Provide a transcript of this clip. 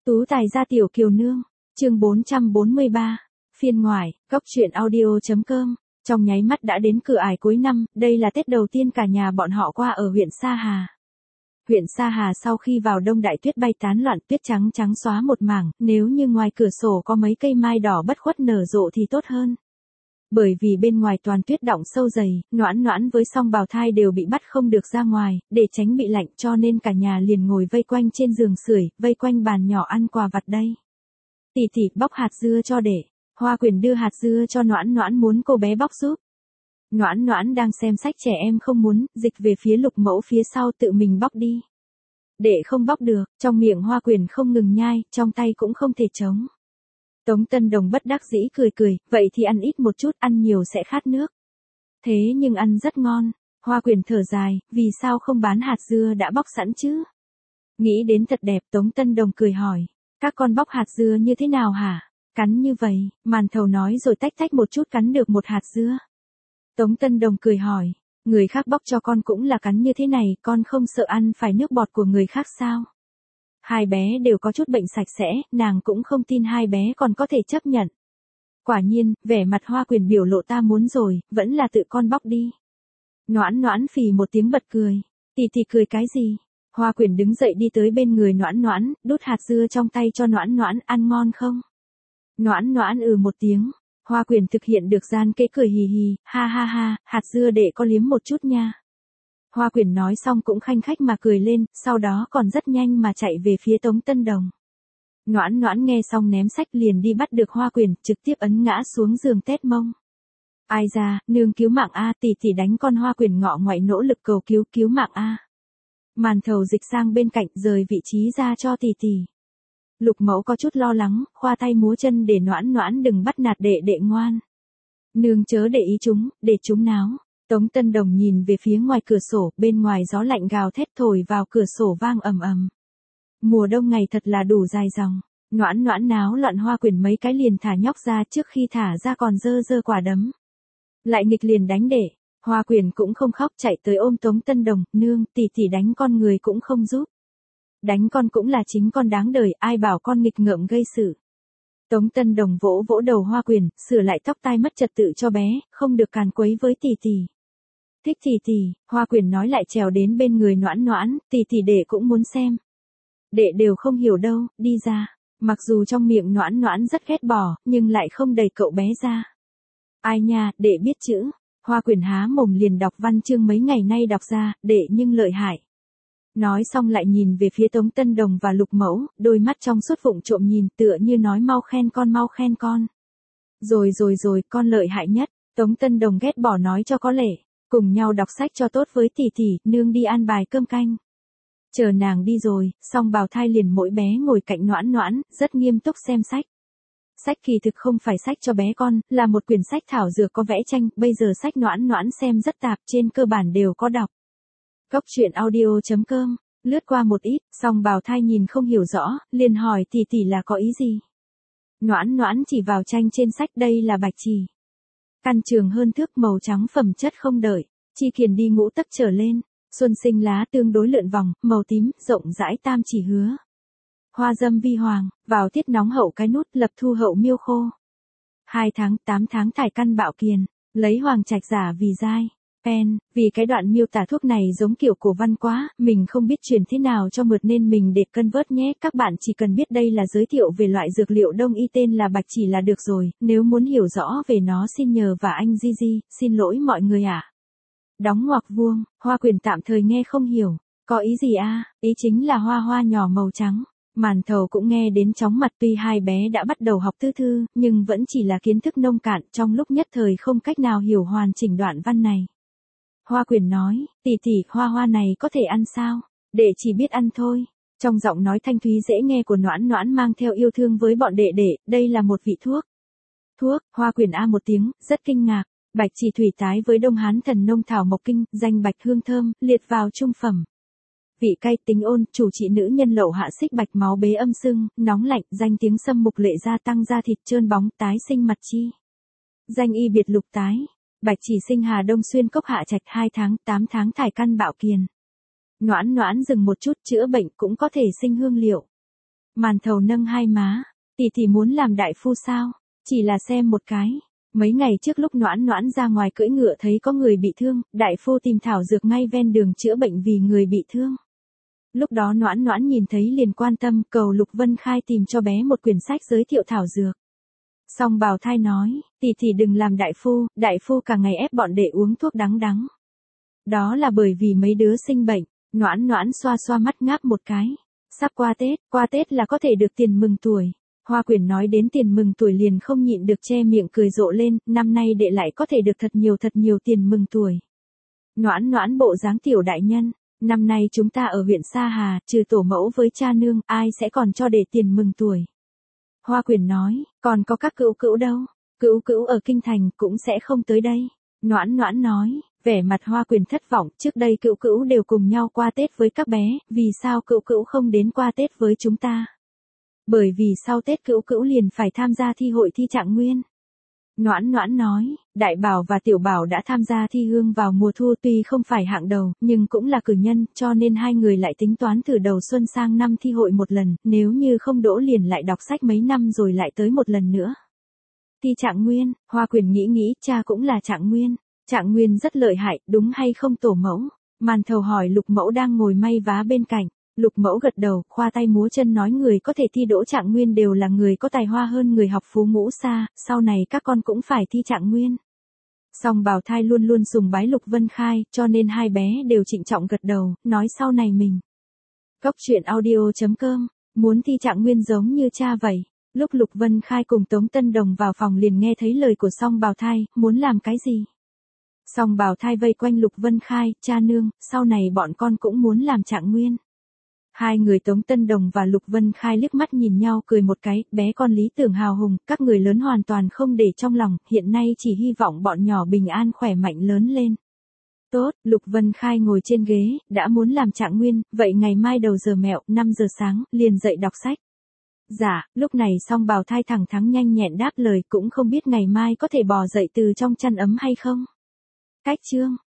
Tú tài gia tiểu kiều nương, chương 443, phiên ngoài, góc truyện audio.com, trong nháy mắt đã đến cửa ải cuối năm, đây là Tết đầu tiên cả nhà bọn họ qua ở huyện Sa Hà. Huyện Sa Hà sau khi vào đông đại tuyết bay tán loạn, tuyết trắng trắng xóa một mảng, nếu như ngoài cửa sổ có mấy cây mai đỏ bất khuất nở rộ thì tốt hơn. Bởi vì bên ngoài toàn tuyết đọng sâu dày, Noãn Noãn với song bào thai đều bị bắt không được ra ngoài, để tránh bị lạnh cho nên cả nhà liền ngồi vây quanh trên giường sưởi, vây quanh bàn nhỏ ăn quà vặt đây. Tỷ tỷ bóc hạt dưa cho để. Hoa Quyền đưa hạt dưa cho Noãn Noãn muốn cô bé bóc giúp. Noãn Noãn đang xem sách trẻ em không muốn, dịch về phía Lục Mẫu phía sau tự mình bóc đi. Để không bóc được, trong miệng Hoa Quyền không ngừng nhai, trong tay cũng không thể chống. Tống Tân Đồng bất đắc dĩ cười cười, vậy thì ăn ít một chút, ăn nhiều sẽ khát nước. Thế nhưng ăn rất ngon. Hoa Quyền thở dài, vì sao không bán hạt dưa đã bóc sẵn chứ? Nghĩ đến thật đẹp, Tống Tân Đồng cười hỏi, các con bóc hạt dưa như thế nào hả? Cắn như vậy, Màn Thầu nói rồi tách tách một chút cắn được một hạt dưa. Tống Tân Đồng cười hỏi, người khác bóc cho con cũng là cắn như thế này, con không sợ ăn phải nước bọt của người khác sao? Hai bé đều có chút bệnh sạch sẽ, nàng cũng không tin hai bé còn có thể chấp nhận. Quả nhiên, vẻ mặt Hoa Quyền biểu lộ ta muốn rồi, vẫn là tự con bóc đi. Noãn Noãn phì một tiếng bật cười. Tỷ tỷ cười cái gì? Hoa Quyền đứng dậy đi tới bên người Noãn Noãn, đút hạt dưa trong tay cho Noãn Noãn, ăn ngon không? Noãn Noãn một tiếng. Hoa Quyền thực hiện được gian kế cười hì hì, ha ha ha, hạt dưa để con liếm một chút nha. Hoa Quyền nói xong cũng khanh khách mà cười lên, sau đó còn rất nhanh mà chạy về phía Tống Tân Đồng. Noãn Noãn nghe xong ném sách liền đi bắt được Hoa Quyền, trực tiếp ấn ngã xuống giường tét mông. Ai ra, nương cứu mạng a, tỷ tỷ đánh con. Hoa Quyền ngọ ngoại nỗ lực cầu cứu mạng a. Màn Thầu dịch sang bên cạnh rời vị trí ra cho tỷ tỷ. Lục Mẫu có chút lo lắng, khoa tay múa chân để Noãn Noãn đừng bắt nạt đệ đệ ngoan. Nương chớ để ý chúng, để chúng náo. Tống Tân Đồng nhìn về phía ngoài cửa sổ, bên ngoài gió lạnh gào thét thổi vào cửa sổ vang ầm ầm. Mùa đông ngày thật là đủ dài dòng. Noãn Noãn náo loạn. Hoa Quyền mấy cái liền thả nhóc ra, trước khi thả ra còn giơ quả đấm. Lại nghịch liền đánh để. Hoa Quyền cũng không khóc, chạy tới ôm Tống Tân Đồng, nương, tỷ tỷ đánh con người cũng không giúp. Đánh con cũng là chính con đáng đời, ai bảo con nghịch ngợm gây sự. Tống Tân Đồng vỗ vỗ đầu Hoa Quyền, sửa lại tóc tai mất trật tự cho bé, không được càn quấy với tỷ tỷ. Thích tỷ tỷ, Hoa Quyền nói lại trèo đến bên người Noãn Noãn, tỷ tỷ đệ cũng muốn xem. Đệ đều không hiểu đâu, đi ra. Mặc dù trong miệng Noãn Noãn rất ghét bỏ, nhưng lại không đẩy cậu bé ra. Ai nha, đệ biết chữ. Hoa Quyền há mồm liền đọc văn chương mấy ngày nay đọc ra, đệ nhưng lợi hại. Nói xong lại nhìn về phía Tống Tân Đồng và Lục Mẫu, đôi mắt trong suốt vụng trộm nhìn, tựa như nói mau khen con mau khen con. Rồi, con lợi hại nhất. Tống Tân Đồng ghét bỏ nói cho có lệ. Cùng nhau đọc sách cho tốt với tỷ tỷ, nương đi an bài cơm canh. Chờ nàng đi rồi, song bào thai liền mỗi bé ngồi cạnh Noãn Noãn, rất nghiêm túc xem sách. Sách kỳ thực không phải sách cho bé con, là một quyển sách thảo dược có vẽ tranh, bây giờ sách Noãn Noãn xem rất tạp, trên cơ bản đều có đọc. Góc truyện audio.com, lướt qua một ít, song bào thai nhìn không hiểu rõ, liền hỏi tỷ tỷ là có ý gì. Noãn Noãn chỉ vào tranh trên sách, đây là bạch chỉ. Căn trường hơn thước, màu trắng, phẩm chất không đợi, chi kiền đi ngũ tấc trở lên, xuân sinh lá tương đối lượn vòng, màu tím, rộng rãi tam chỉ hứa. Hoa dâm vi hoàng, vào tiết nóng hậu cái nút, lập thu hậu miêu khô. 2 tháng, 8 tháng thải căn bạo kiền, lấy hoàng trạch giả vì giai. Pen, vì cái đoạn miêu tả thuốc này giống kiểu cổ văn quá, mình không biết truyền thế nào cho mượt nên mình để cân vớt nhé. Các bạn chỉ cần biết đây là giới thiệu về loại dược liệu đông y tên là bạch chỉ là được rồi, nếu muốn hiểu rõ về nó xin nhờ và anh Gigi, xin lỗi mọi người ạ. Đóng ngoặc vuông, Hoa Quyền tạm thời nghe không hiểu, có ý gì a? Ý chính là hoa hoa nhỏ màu trắng. Màn Thầu cũng nghe đến chóng mặt, tuy hai bé đã bắt đầu học tư thư, nhưng vẫn chỉ là kiến thức nông cạn, trong lúc nhất thời không cách nào hiểu hoàn chỉnh đoạn văn này. Hoa Quyền nói, tỷ tỷ, hoa hoa này có thể ăn sao? Đệ chỉ biết ăn thôi. Trong giọng nói thanh thúy dễ nghe của Noãn Noãn mang theo yêu thương với bọn đệ đệ, đây là một vị thuốc. Thuốc, Hoa Quyền a một tiếng, rất kinh ngạc. Bạch chỉ thủy tái với Đông Hán thần nông thảo mộc kinh, danh bạch hương thơm, liệt vào trung phẩm. Vị cay tính ôn, chủ trị nữ nhân lậu hạ xích bạch máu bế âm sưng, nóng lạnh, danh tiếng xâm mục lệ gia tăng da thịt trơn bóng, tái sinh mặt chi. Danh y biệt lục tái. Bạch chỉ sinh Hà Đông xuyên cốc hạ trạch 2 tháng, 8 tháng thải căn bạo kiền. Noãn Noãn dừng một chút, chữa bệnh cũng có thể sinh hương liệu. Màn thầu nâng hai má. Tỷ muốn làm đại phu sao? Chỉ là xem một cái. Mấy ngày trước lúc Noãn Noãn ra ngoài cưỡi ngựa thấy có người bị thương, đại phu tìm thảo dược ngay ven đường chữa bệnh vì người bị thương. Lúc đó Noãn Noãn nhìn thấy liền quan tâm, cầu Lục Vân Khai tìm cho bé một quyển sách giới thiệu thảo dược. Song Bào Thai nói, tỷ đừng làm đại phu cả ngày ép bọn đệ uống thuốc đắng đắng. Đó là bởi vì mấy đứa sinh bệnh. Noãn Noãn xoa xoa mắt ngáp một cái. Sắp qua Tết là có thể được tiền mừng tuổi. Hoa Quyển nói đến tiền mừng tuổi liền không nhịn được che miệng cười rộ lên, năm nay đệ lại có thể được thật nhiều tiền mừng tuổi. Noãn Noãn bộ dáng tiểu đại nhân, năm nay chúng ta ở huyện Sa Hà, trừ tổ mẫu với cha nương, ai sẽ còn cho đệ tiền mừng tuổi. Hoa Quyển nói, còn có các cữu cữu đâu, cữu cữu ở kinh thành cũng sẽ không tới đây. Noãn Noãn nói, vẻ mặt Hoa Quyển thất vọng, trước đây cữu cữu đều cùng nhau qua Tết với các bé, vì sao cữu cữu không đến qua Tết với chúng ta? Bởi vì sau Tết cữu cữu liền phải tham gia thi hội thi trạng nguyên. Noãn Noãn nói, Đại Bảo và Tiểu Bảo đã tham gia thi hương vào mùa thu tuy không phải hạng đầu, nhưng cũng là cử nhân, cho nên hai người lại tính toán thử đầu xuân sang năm thi hội một lần, nếu như không đỗ liền lại đọc sách mấy năm rồi lại tới một lần nữa. Thi trạng nguyên, Hoa Quyển nghĩ cha cũng là trạng nguyên. Trạng nguyên rất lợi hại, đúng hay không tổ mẫu? Màn thầu hỏi Lục Mẫu đang ngồi may vá bên cạnh. Lục Mẫu gật đầu, khoa tay múa chân nói người có thể thi đỗ trạng nguyên đều là người có tài hoa hơn người học phú ngũ xa, sau này các con cũng phải thi trạng nguyên. Song Bào Thai luôn luôn sùng bái Lục Vân Khai, cho nên hai bé đều trịnh trọng gật đầu, nói sau này mình. Cốc truyện audio.com, muốn thi trạng nguyên giống như cha vậy. Lúc Lục Vân Khai cùng Tống Tân Đồng vào phòng liền nghe thấy lời của Song Bào Thai, muốn làm cái gì? Song Bào Thai vây quanh Lục Vân Khai, cha nương, sau này bọn con cũng muốn làm trạng nguyên. Hai người Tống Tân Đồng và Lục Vân Khai liếc mắt nhìn nhau cười một cái, bé con lý tưởng hào hùng, các người lớn hoàn toàn không để trong lòng, hiện nay chỉ hy vọng bọn nhỏ bình an khỏe mạnh lớn lên. Tốt, Lục Vân Khai ngồi trên ghế, đã muốn làm trạng nguyên, vậy ngày mai đầu giờ mẹo, 5 giờ sáng, liền dậy đọc sách. Dạ, lúc này Song Bào Thai thẳng thắn nhanh nhẹn đáp lời, cũng không biết ngày mai có thể bò dậy từ trong chăn ấm hay không. Cách chương